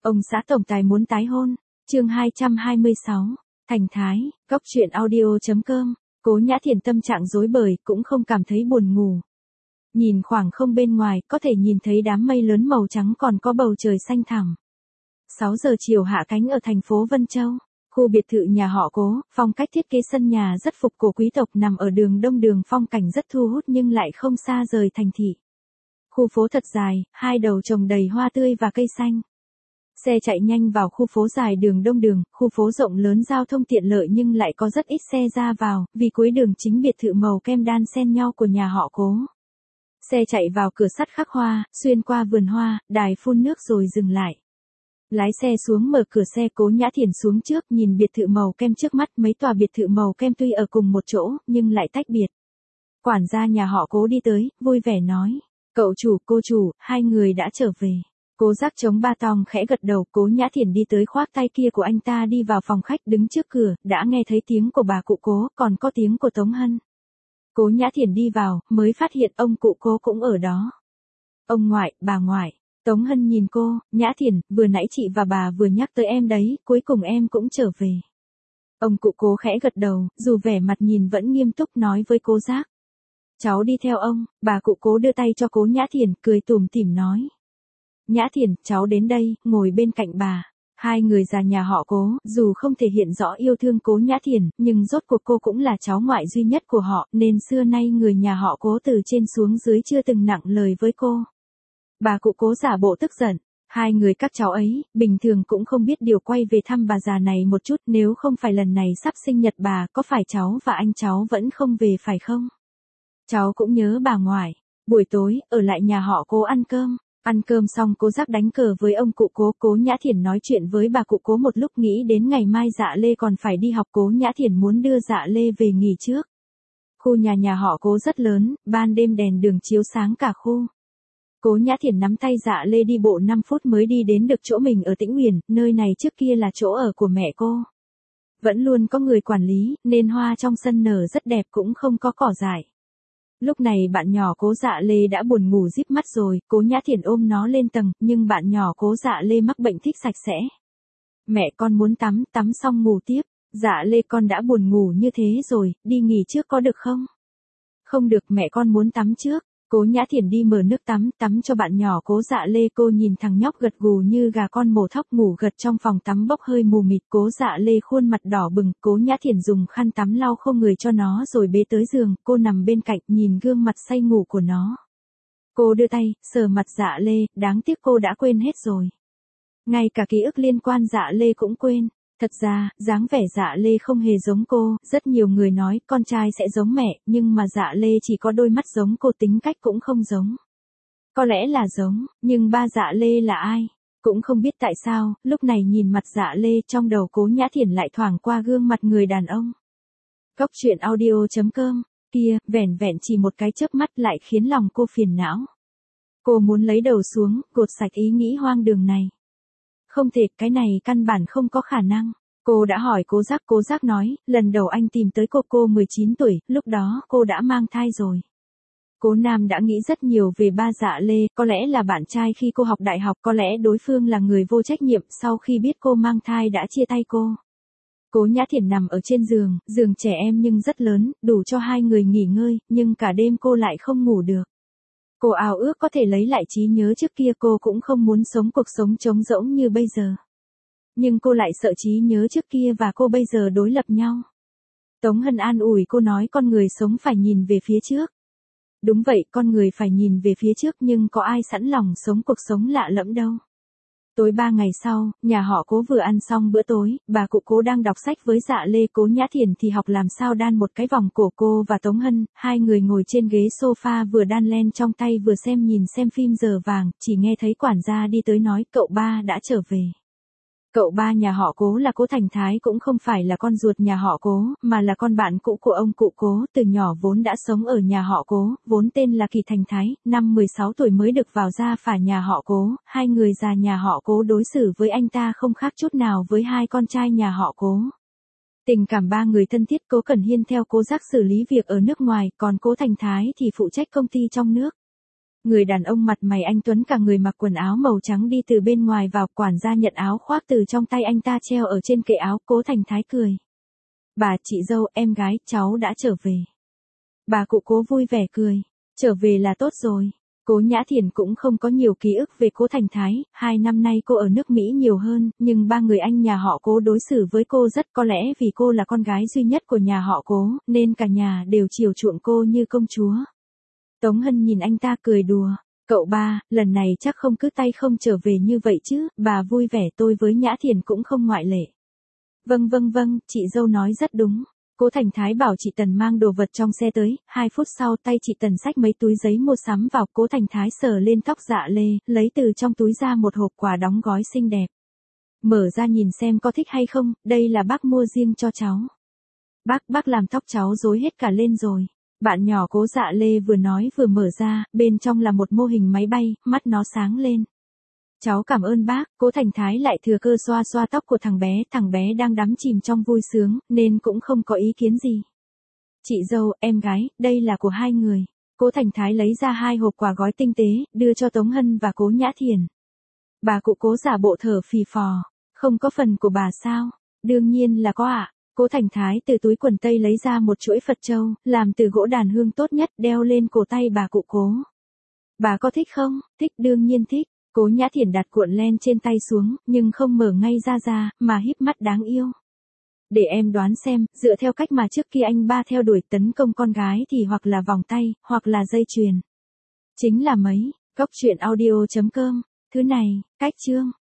Ông xã tổng tài muốn tái hôn. Chương 226. Thành Thái, Cóc truyện audio.com. Cố Nhã Thiền tâm trạng rối bời, cũng không cảm thấy buồn ngủ. Nhìn khoảng không bên ngoài, có thể nhìn thấy đám mây lớn màu trắng còn có bầu trời xanh thẳm. 6 giờ chiều hạ cánh ở thành phố Vân Châu. Khu biệt thự nhà họ Cố, phong cách thiết kế sân nhà rất phục cổ quý tộc nằm ở đường Đông Đường, phong cảnh rất thu hút nhưng lại không xa rời thành thị. Khu phố thật dài, hai đầu trồng đầy hoa tươi và cây xanh. Xe chạy nhanh vào khu phố dài đường Đông Đường, khu phố rộng lớn giao thông tiện lợi nhưng lại có rất ít xe ra vào, vì cuối đường chính biệt thự màu kem đan xen nhau của nhà họ Cố. Xe chạy vào cửa sắt khắc hoa, xuyên qua vườn hoa, đài phun nước rồi dừng lại. Lái xe xuống mở cửa xe, Cố Nhã Thiền xuống trước nhìn biệt thự màu kem trước mắt. Mấy tòa biệt thự màu kem tuy ở cùng một chỗ, nhưng lại tách biệt. Quản gia nhà họ Cố đi tới, vui vẻ nói. Cậu chủ, cô chủ, hai người đã trở về. Cố Giác chống ba tong khẽ gật đầu. Cố Nhã Thiền đi tới khoác tay kia của anh ta đi vào phòng khách, đứng trước cửa, đã nghe thấy tiếng của bà cụ Cố, còn có tiếng của Tống Hân. Cố Nhã Thiền đi vào, mới phát hiện ông cụ Cố cũng ở đó. Ông ngoại, bà ngoại. Tống Hân nhìn cô, Nhã Thiền, vừa nãy chị và bà vừa nhắc tới em đấy, cuối cùng em cũng trở về. Ông cụ Cố khẽ gật đầu, dù vẻ mặt nhìn vẫn nghiêm túc, nói với Cố Giác. Cháu đi theo ông. Bà cụ Cố đưa tay cho Cố Nhã Thiền, cười tủm tỉm nói. Nhã Thiền, cháu đến đây, ngồi bên cạnh bà. Hai người già nhà họ Cố, dù không thể hiện rõ yêu thương Cố Nhã Thiền, nhưng rốt cuộc cô cũng là cháu ngoại duy nhất của họ, nên xưa nay người nhà họ Cố từ trên xuống dưới chưa từng nặng lời với cô. Bà cụ Cố giả bộ tức giận. Hai người các cháu ấy, bình thường cũng không biết điều quay về thăm bà già này một chút, nếu không phải lần này sắp sinh nhật bà, có phải cháu và anh cháu vẫn không về phải không? Cháu cũng nhớ bà ngoại. Buổi tối, ở lại nhà họ Cố ăn cơm. Ăn cơm xong Cố Giác đánh cờ với ông cụ Cố. Cố Nhã Thiền nói chuyện với bà cụ Cố một lúc, nghĩ đến ngày mai Dạ Lê còn phải đi học. Cố Nhã Thiền muốn đưa Dạ Lê về nghỉ trước. Khu nhà họ Cố rất lớn, ban đêm đèn đường chiếu sáng cả khu. Cố Nhã Thiền nắm tay Dạ Lê đi bộ 5 phút mới đi đến được chỗ mình ở Tĩnh Uyển, nơi này trước kia là chỗ ở của mẹ cô. Vẫn luôn có người quản lý, nên hoa trong sân nở rất đẹp, cũng không có cỏ dại. Lúc này bạn nhỏ Cố Dạ Lê đã buồn ngủ díp mắt rồi, Cố Nhã Thiền ôm nó lên tầng, nhưng bạn nhỏ Cố Dạ Lê mắc bệnh thích sạch sẽ. Mẹ con muốn tắm xong ngủ tiếp. Dạ Lê, con đã buồn ngủ như thế rồi, đi nghỉ trước có được không? Không được, mẹ con muốn tắm trước. Cố Nhã Thiền đi mở nước tắm cho bạn nhỏ Cố Dạ Lê. Cô nhìn thằng nhóc gật gù như gà con mổ thóc ngủ gật trong phòng tắm bốc hơi mù mịt. Cố Dạ Lê khuôn mặt đỏ bừng, Cố Nhã Thiền dùng khăn tắm lau khô người cho nó rồi bế tới giường. Cô nằm bên cạnh nhìn gương mặt say ngủ của nó. Cô đưa tay, sờ mặt Dạ Lê, đáng tiếc cô đã quên hết rồi. Ngay cả ký ức liên quan Dạ Lê cũng quên. Thật ra, dáng vẻ Dạ Lê không hề giống cô, rất nhiều người nói con trai sẽ giống mẹ, nhưng mà Dạ Lê chỉ có đôi mắt giống cô, tính cách cũng không giống. Có lẽ là giống, nhưng ba Dạ Lê là ai? Cũng không biết tại sao, lúc này nhìn mặt Dạ Lê trong đầu Cố Nhã Thiền lại thoảng qua gương mặt người đàn ông. Cóc truyện audio.com, kia, vẻn vẹn chỉ một cái chớp mắt lại khiến lòng cô phiền não. Cô muốn lấy đầu xuống, gột sạch ý nghĩ hoang đường này. Không thể, cái này căn bản không có khả năng. Cô đã hỏi Cố Giác nói, lần đầu anh tìm tới cô 19 tuổi, lúc đó cô đã mang thai rồi. Cố Nam đã nghĩ rất nhiều về ba Dạ Lê, có lẽ là bạn trai khi cô học đại học, có lẽ đối phương là người vô trách nhiệm, sau khi biết cô mang thai đã chia tay cô. Cố Nhã Thiền nằm ở trên giường trẻ em nhưng rất lớn, đủ cho hai người nghỉ ngơi, nhưng cả đêm cô lại không ngủ được. Cô ao ước có thể lấy lại trí nhớ trước kia, cô cũng không muốn sống cuộc sống trống rỗng như bây giờ. Nhưng cô lại sợ trí nhớ trước kia và cô bây giờ đối lập nhau. Tống Hân an ủi cô nói con người sống phải nhìn về phía trước. Đúng vậy, con người phải nhìn về phía trước nhưng có ai sẵn lòng sống cuộc sống lạ lẫm đâu. Tối 3 ngày sau, nhà họ Cố vừa ăn xong bữa tối, bà cụ Cố đang đọc sách với Dạ Lê. Cố Nhã Thiền thì học làm sao đan một cái vòng cổ. Cô và Tống Hân, hai người ngồi trên ghế sofa vừa đan len trong tay vừa nhìn xem phim giờ vàng, chỉ nghe thấy quản gia đi tới nói cậu ba đã trở về. Cậu ba nhà họ Cố là Cố Thành Thái, cũng không phải là con ruột nhà họ Cố, mà là con bạn cũ của ông cụ Cố, từ nhỏ vốn đã sống ở nhà họ Cố, vốn tên là Kỳ Thành Thái, năm 16 tuổi mới được vào gia phả nhà họ Cố. Hai người già nhà họ Cố đối xử với anh ta không khác chút nào với hai con trai nhà họ Cố. Tình cảm ba người thân thiết, Cố Cẩn Hiên theo Cố Giác xử lý việc ở nước ngoài, còn Cố Thành Thái thì phụ trách công ty trong nước. Người đàn ông mặt mày anh tuấn cả người mặc quần áo màu trắng đi từ bên ngoài vào, quản gia nhận áo khoác từ trong tay anh ta treo ở trên kệ áo. Cố Thành Thái cười. Bà, chị dâu, em gái, cháu đã trở về. Bà cụ Cố vui vẻ cười. Trở về là tốt rồi. Cố Nhã Thiền cũng không có nhiều ký ức về Cố Thành Thái, 2 năm nay cô ở nước Mỹ nhiều hơn, nhưng ba người anh nhà họ Cố đối xử với cô rất, có lẽ vì cô là con gái duy nhất của nhà họ Cố, nên cả nhà đều chiều chuộng cô như công chúa. Tống Hân nhìn anh ta cười đùa. Cậu ba, lần này chắc không cứ tay không trở về như vậy chứ, bà vui vẻ, tôi với Nhã Thiền cũng không ngoại lệ. Vâng, chị dâu nói rất đúng. Cố Thành Thái bảo chị Tần mang đồ vật trong xe tới, 2 phút sau tay chị Tần xách mấy túi giấy mua sắm vào. Cố Thành Thái sờ lên tóc Dạ Lê, lấy từ trong túi ra một hộp quà đóng gói xinh đẹp. Mở ra nhìn xem có thích hay không, đây là bác mua riêng cho cháu. Bác làm tóc cháu rối hết cả lên rồi. Bạn nhỏ Cố Dạ Lê vừa nói vừa mở ra, bên trong là một mô hình máy bay, mắt nó sáng lên. Cháu cảm ơn bác. Cố Thành Thái lại thừa cơ xoa xoa tóc của thằng bé đang đắm chìm trong vui sướng, nên cũng không có ý kiến gì. Chị dâu, em gái, đây là của hai người. Cố Thành Thái lấy ra 2 hộp quà gói tinh tế, đưa cho Tống Hân và Cố Nhã Thiền. Bà cụ Cố giả bộ thở phì phò. Không có phần của bà sao? Đương nhiên là có ạ. Cố Thành Thái từ túi quần tây lấy ra một chuỗi Phật châu, làm từ gỗ đàn hương tốt nhất, đeo lên cổ tay bà cụ Cố. Bà có thích không? Thích, đương nhiên thích. Cố Nhã Thiền đặt cuộn len trên tay xuống, nhưng không mở ngay ra, mà híp mắt đáng yêu. Để em đoán xem, dựa theo cách mà trước kia anh ba theo đuổi tấn công con gái thì hoặc là vòng tay, hoặc là dây chuyền. Chính là mấy. Góc truyện audio.com. Thứ này, cách chương.